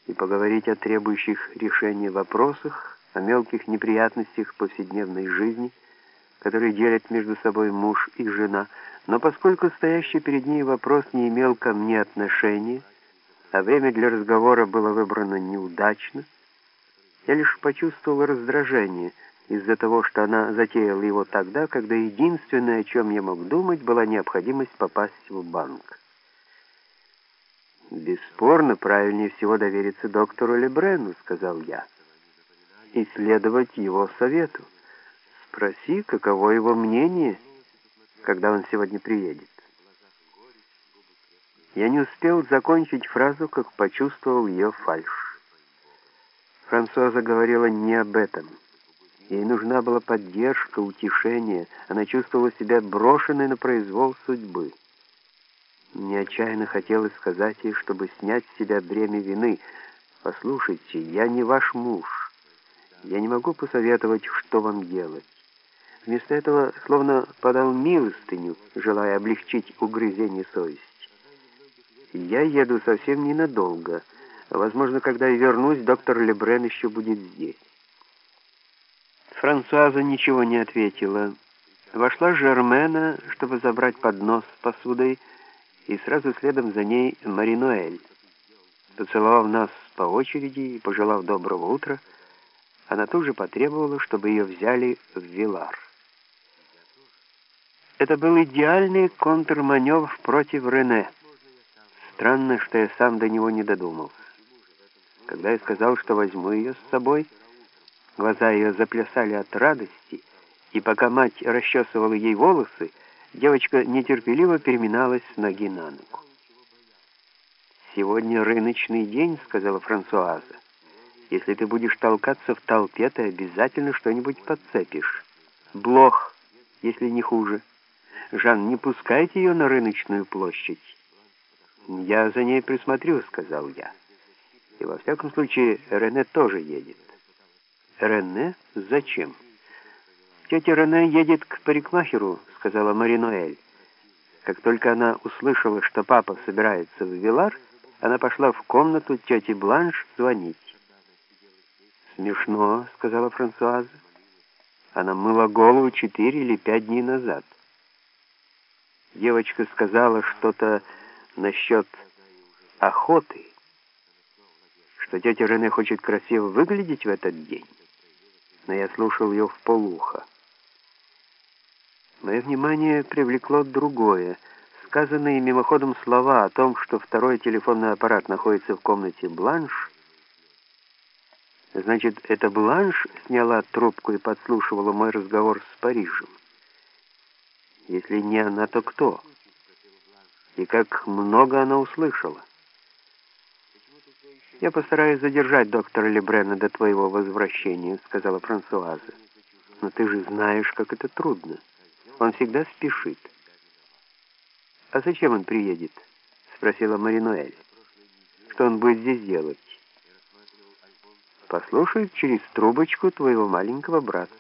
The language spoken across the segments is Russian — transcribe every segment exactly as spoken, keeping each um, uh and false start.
и поговорить о требующих решения вопросах, о мелких неприятностях повседневной жизни, которые делят между собой муж и жена. Но поскольку стоящий перед ней вопрос не имел ко мне отношения, а время для разговора было выбрано неудачно, я лишь почувствовал раздражение из-за того, что она затеяла его тогда, когда единственное, о чем я мог думать, была необходимость попасть в банк. «Бесспорно, правильнее всего довериться доктору Лебрену», — сказал я, — «и следовать его совету. Спроси, каково его мнение, когда он сегодня приедет». Я не успел закончить фразу, как почувствовал ее фальшь. Франсуаза говорила не об этом. Ей нужна была поддержка, утешение. Она чувствовала себя брошенной на произвол судьбы. Мне отчаянно хотелось сказать ей, чтобы снять с себя бремя вины. «Послушайте, я не ваш муж. Я не могу посоветовать, что вам делать». Вместо этого словно подал милостыню, желая облегчить угрызение совести. «Я еду совсем ненадолго. Возможно, когда я вернусь, доктор Лебрен еще будет здесь». Франсуаза ничего не ответила. Вошла Жермена, чтобы забрать поднос с посудой, и сразу следом за ней Мари-Ноэль. Поцеловав нас по очереди и пожелав доброго утра, она тут же потребовала, чтобы ее взяли в Вилар. Это был идеальный контрманевр против Рене. Странно, что я сам до него не додумался. Когда я сказал, что возьму ее с собой, глаза ее заплясали от радости, и пока мать расчесывала ей волосы, девочка нетерпеливо переминалась с ноги на ногу. «Сегодня рыночный день», — сказала Франсуаза. «Если ты будешь толкаться в толпе, ты обязательно что-нибудь подцепишь. Блох, если не хуже. Жан, не пускайте ее на рыночную площадь». «Я за ней присмотрю», — сказал я. «И во всяком случае, Рене тоже едет». «Рене? Зачем?» «Тетя Рене едет к парикмахеру», — сказала Мари-Ноэль. Как только она услышала, что папа собирается в Вилар, она пошла в комнату тети Бланш звонить. «Смешно», — сказала Франсуаза. «Она мыла голову четыре или пять дней назад». Девочка сказала что-то насчет охоты, что тетя Рене хочет красиво выглядеть в этот день. Но я слушал ее вполуха. Мое внимание привлекло другое. Сказанные мимоходом слова о том, что второй телефонный аппарат находится в комнате Бланш. Значит, эта Бланш сняла трубку и подслушивала мой разговор с Парижем. Если не она, то кто? И как много она услышала. «Я постараюсь задержать доктора Лебрена до твоего возвращения», — сказала Франсуаза. «Но ты же знаешь, как это трудно. Он всегда спешит». «А зачем он приедет?» — спросила Мари-Ноэль. «Что он будет здесь делать?» «Послушает через трубочку твоего маленького братца».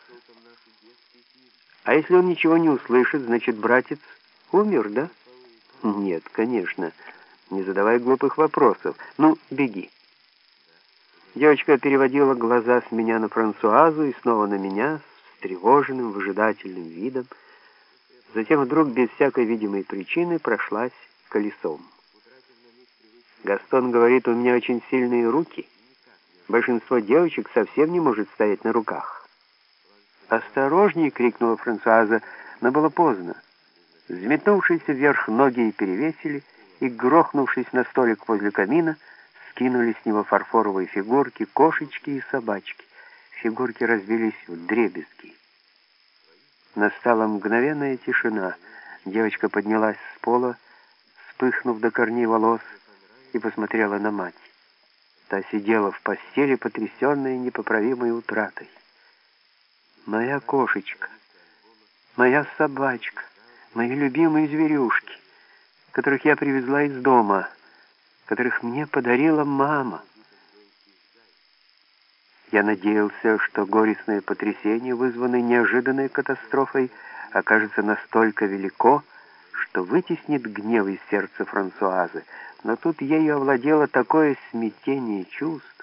«А если он ничего не услышит, значит, братец умер, да?» «Нет, конечно. Не задавай глупых вопросов. Ну, беги». Девочка переводила глаза с меня на Франсуазу и снова на меня с встревоженным, выжидательным видом. Затем вдруг, без всякой видимой причины, прошлась колесом. «Гастон говорит, у меня очень сильные руки. Большинство девочек совсем не может стоять на руках». «Осторожней!» — крикнула Франсуаза, но было поздно. Взметнувшиеся вверх ноги перевесили, и, грохнувшись на столик возле камина, скинули с него фарфоровые фигурки, кошечки и собачки. Фигурки разбились вдребезги. Настала мгновенная тишина. Девочка поднялась с пола, вспыхнув до корней волос, и посмотрела на мать. Та сидела в постели, потрясенная непоправимой утратой. «Моя кошечка, моя собачка, мои любимые зверюшки, которых я привезла из дома, которых мне подарила мама». Я надеялся, что горестное потрясение, вызванное неожиданной катастрофой, окажется настолько велико, что вытеснит гнев из сердца Франсуазы, Но тут ею овладело такое смятение чувств,